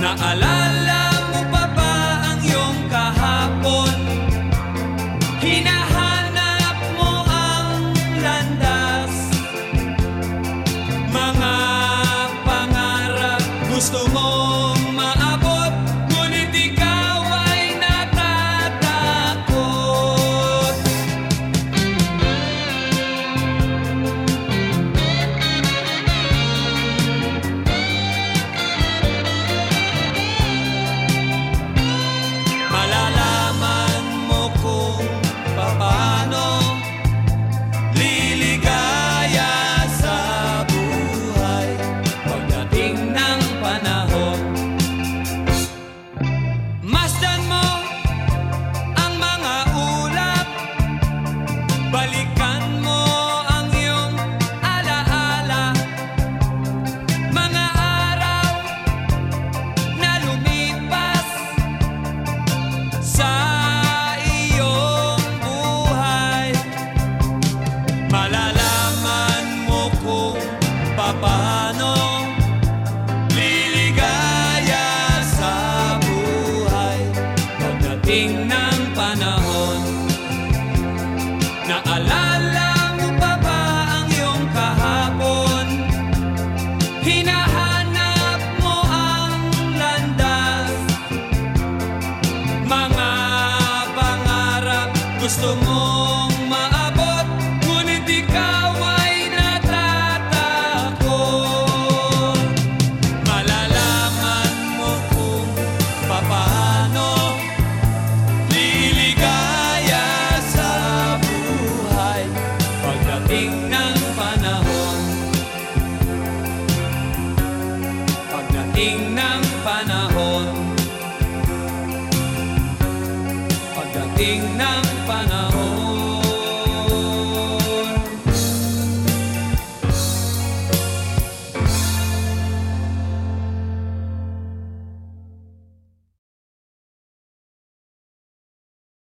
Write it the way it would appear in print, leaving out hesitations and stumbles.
Naalala mo pa ba ang iyong kahapon? Hinahanap mo ang landas, mga pangarap gusto mong maabot, ngunit ikaw ay natatakot. Malalaman mo kung paano liligaya sa buhay pagdating ng panahon. Masdan mo ang mga ulap, balikan mo ang iyong alaala, mga araw na lumipas sa iyong buhay. Malalaman mo kung paano liligaya sa buhay pagdating ng panahon. Naalala mo pa ba ang iyong kahapon? Hinahanap mo ang landas, mga pangarap gusto mong maabot, ngunit ikaw ay natatakot. Malalaman mo kung paano liligaya sa buhay pagdating